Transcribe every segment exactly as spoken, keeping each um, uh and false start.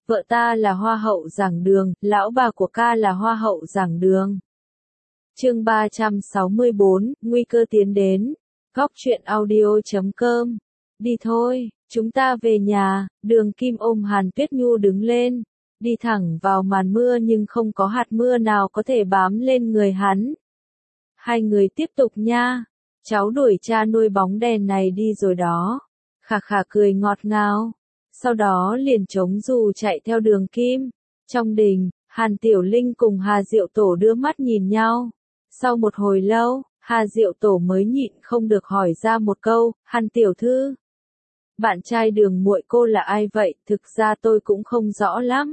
vợ ta là hoa hậu giảng đường, lão bà của ca là hoa hậu giảng đường. Chương ba trăm sáu mươi bốn, nguy cơ tiến đến. Góc truyện audio chấm com. Đi thôi, chúng ta về nhà. Đường Kim ôm Hàn Tuyết Nhu đứng lên, đi thẳng vào màn mưa nhưng không có hạt mưa nào có thể bám lên người hắn. Hai người tiếp tục nha. Cháu đuổi cha nuôi bóng đèn này đi rồi đó. Khả khả cười ngọt ngào. Sau đó liền chống dù chạy theo Đường Kim. Trong đình, Hàn Tiểu Linh cùng Hà Diệu Tổ đưa mắt nhìn nhau. Sau một hồi lâu, Hà Diệu Tổ mới nhịn không được hỏi ra một câu, Hàn Tiểu Thư. Bạn trai Đường muội cô là ai vậy, thực ra tôi cũng không rõ lắm.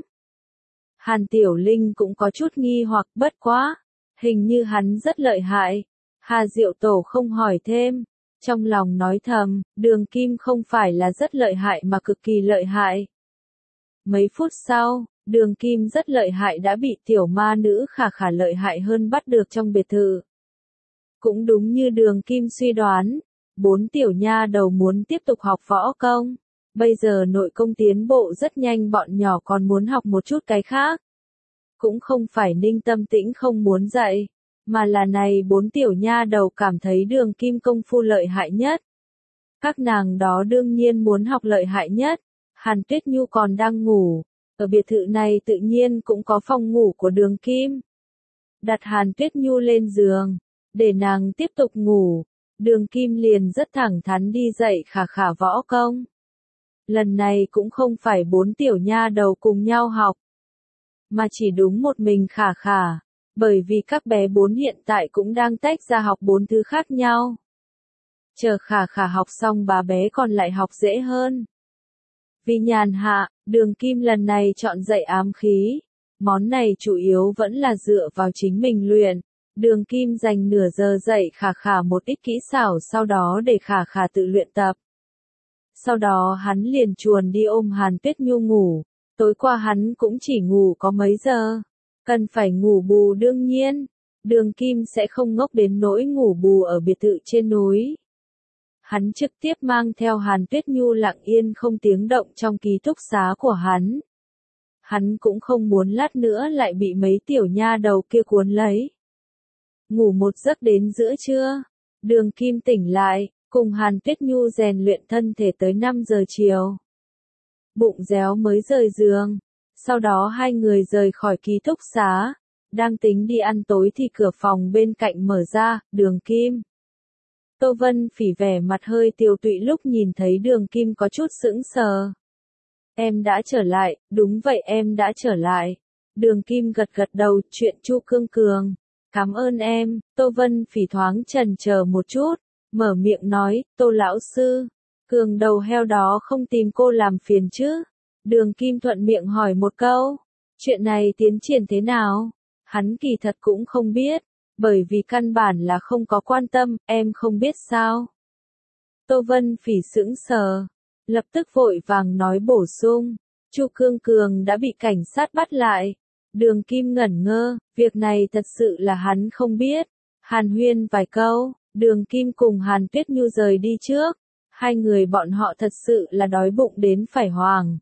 Hàn Tiểu Linh cũng có chút nghi hoặc, bất quá. Hình như hắn rất lợi hại. Hà Diệu Tổ không hỏi thêm. Trong lòng nói thầm, Đường Kim không phải là rất lợi hại mà cực kỳ lợi hại. Mấy phút sau, Đường Kim rất lợi hại đã bị tiểu ma nữ Khả Khả lợi hại hơn bắt được trong biệt thự. Cũng đúng như Đường Kim suy đoán, bốn tiểu nha đầu muốn tiếp tục học võ công. Bây giờ nội công tiến bộ rất nhanh, bọn nhỏ còn muốn học một chút cái khác. Cũng không phải Ninh Tâm Tĩnh không muốn dạy, mà là này bốn tiểu nha đầu cảm thấy Đường Kim công phu lợi hại nhất. Các nàng đó đương nhiên muốn học lợi hại nhất. Hàn Tuyết Nhu còn đang ngủ, ở biệt thự này tự nhiên cũng có phòng ngủ của Đường Kim. Đặt Hàn Tuyết Nhu lên giường, để nàng tiếp tục ngủ, Đường Kim liền rất thẳng thắn đi dạy Khả Khả võ công. Lần này cũng không phải bốn tiểu nha đầu cùng nhau học, mà chỉ đúng một mình Khả Khả, bởi vì các bé bốn hiện tại cũng đang tách ra học bốn thứ khác nhau. Chờ Khả Khả học xong bà bé còn lại học dễ hơn. Vì nhàn hạ, Đường Kim lần này chọn dạy ám khí. Món này chủ yếu vẫn là dựa vào chính mình luyện. Đường Kim dành nửa giờ dạy Khả Khả một ít kỹ xảo, sau đó để Khả Khả tự luyện tập. Sau đó hắn liền chuồn đi ôm Hàn Tuyết Nhu ngủ. Tối qua hắn cũng chỉ ngủ có mấy giờ. Cần phải ngủ bù đương nhiên. Đường Kim sẽ không ngốc đến nỗi ngủ bù ở biệt thự trên núi. Hắn trực tiếp mang theo Hàn Tuyết Nhu lặng yên không tiếng động trong ký túc xá của hắn. Hắn cũng không muốn lát nữa lại bị mấy tiểu nha đầu kia cuốn lấy. Ngủ một giấc đến giữa trưa, Đường Kim tỉnh lại, cùng Hàn Tuyết Nhu rèn luyện thân thể tới năm giờ chiều. Bụng réo mới rời giường, sau đó hai người rời khỏi ký túc xá, đang tính đi ăn tối thì cửa phòng bên cạnh mở ra, Đường Kim. Tô Vân Phỉ vẻ mặt hơi tiều tụy lúc nhìn thấy Đường Kim có chút sững sờ. Em đã trở lại, đúng vậy em đã trở lại. Đường Kim gật gật đầu, chuyện Chu Cương Cường. Cảm ơn em. Tô Vân Phỉ thoáng chần chờ một chút, mở miệng nói, Tô lão sư, Cường đầu heo đó không tìm cô làm phiền chứ? Đường Kim thuận miệng hỏi một câu. Chuyện này tiến triển thế nào? Hắn kỳ thật cũng không biết. Bởi vì căn bản là không có quan tâm, em không biết sao. Tô Vân Phỉ sững sờ, lập tức vội vàng nói bổ sung, Chu Cương Cường đã bị cảnh sát bắt lại. Đường Kim ngẩn ngơ, việc này thật sự là hắn không biết. Hàn huyên vài câu, Đường Kim cùng Hàn Tuyết Nhu rời đi trước. Hai người bọn họ thật sự là đói bụng đến phải hoảng.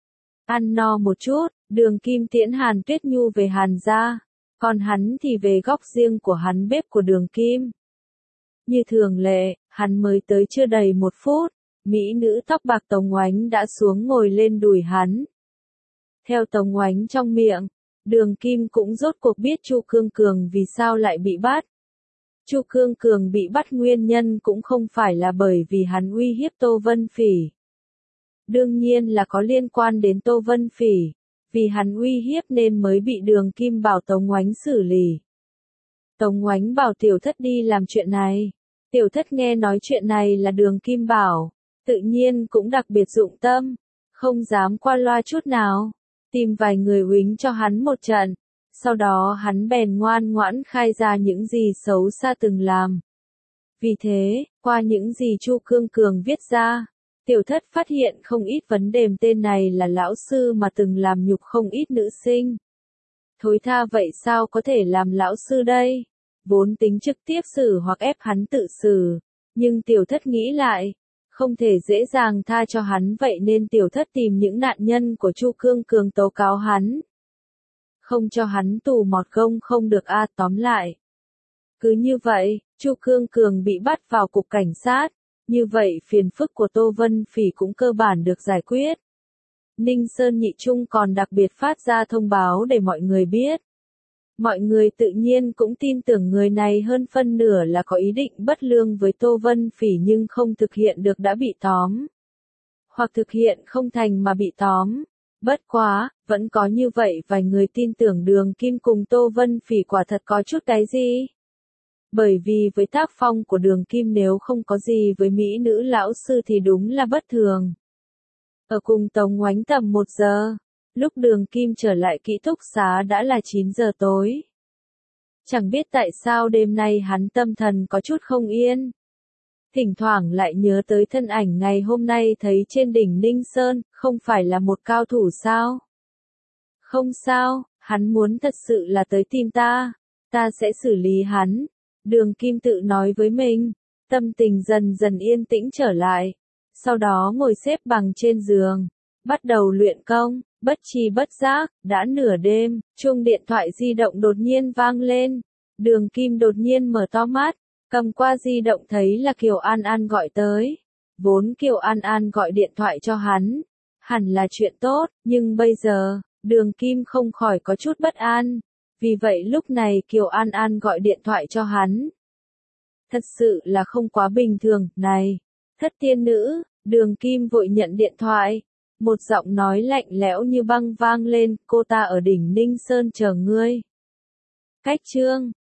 Ăn no một chút, Đường Kim tiễn Hàn Tuyết Nhu về Hàn gia. Còn hắn thì về góc riêng của hắn bếp của Đường Kim. Như thường lệ, hắn mới tới chưa đầy một phút, mỹ nữ tóc bạc Tống Oánh đã xuống ngồi lên đùi hắn. Theo Tống Oánh trong miệng, Đường Kim cũng rốt cuộc biết Chu Cương Cường vì sao lại bị bắt. Chu Cương Cường bị bắt nguyên nhân cũng không phải là bởi vì hắn uy hiếp Tô Vân Phỉ. Đương nhiên là có liên quan đến Tô Vân Phỉ. Vì hắn uy hiếp nên mới bị Đường Kim bảo Tống Oánh xử lý. Tống Oánh bảo tiểu thất đi làm chuyện này. Tiểu thất nghe nói chuyện này là Đường Kim bảo, tự nhiên cũng đặc biệt dụng tâm, không dám qua loa chút nào, tìm vài người huýnh cho hắn một trận. Sau đó hắn bèn ngoan ngoãn khai ra những gì xấu xa từng làm. Vì thế, qua những gì Chu Cương Cường viết ra, tiểu thất phát hiện không ít vấn đề. Tên này là lão sư mà từng làm nhục không ít nữ sinh. Thối tha vậy sao có thể làm lão sư đây? Vốn tính trực tiếp xử hoặc ép hắn tự xử. Nhưng tiểu thất nghĩ lại, không thể dễ dàng tha cho hắn vậy nên tiểu thất tìm những nạn nhân của Chu Cương Cường tố cáo hắn. Không cho hắn tù mọt gông không được a tóm lại. Cứ như vậy, Chu Cương Cường bị bắt vào cục cảnh sát, như vậy phiền phức của Tô Vân Phỉ cũng cơ bản được giải quyết. Ninh Sơn Nhị Trung còn đặc biệt phát ra thông báo để mọi người biết. Mọi người tự nhiên cũng tin tưởng người này hơn phân nửa là có ý định bất lương với Tô Vân Phỉ nhưng không thực hiện được đã bị tóm. Hoặc thực hiện không thành mà bị tóm. Bất quá, vẫn có như vậy vài người tin tưởng Đường Kim cùng Tô Vân Phỉ quả thật có chút cái gì. Bởi vì với tác phong của Đường Kim nếu không có gì với mỹ nữ lão sư thì đúng là bất thường. Ở cùng Tống Oánh tầm một giờ, lúc Đường Kim trở lại ký túc xá đã là chín giờ tối. Chẳng biết tại sao đêm nay hắn tâm thần có chút không yên. Thỉnh thoảng lại nhớ tới thân ảnh ngày hôm nay thấy trên đỉnh Ninh Sơn, không phải là một cao thủ sao? Không sao, hắn muốn thật sự là tới tìm ta, ta sẽ xử lý hắn. Đường Kim tự nói với mình, tâm tình dần dần yên tĩnh trở lại. Sau đó ngồi xếp bằng trên giường, bắt đầu luyện công, bất tri bất giác, đã nửa đêm, chuông điện thoại di động đột nhiên vang lên. Đường Kim đột nhiên mở to mắt, cầm qua di động thấy là Kiều An An gọi tới. Vốn Kiều An An gọi điện thoại cho hắn, hẳn là chuyện tốt, nhưng bây giờ, Đường Kim không khỏi có chút bất an. Vì vậy lúc này Kiều An An gọi điện thoại cho hắn. Thật sự là không quá bình thường, này, Thất tiên nữ, Đường Kim vội nhận điện thoại. Một giọng nói lạnh lẽo như băng vang lên, cô ta ở đỉnh Ninh Sơn chờ ngươi. Cách chương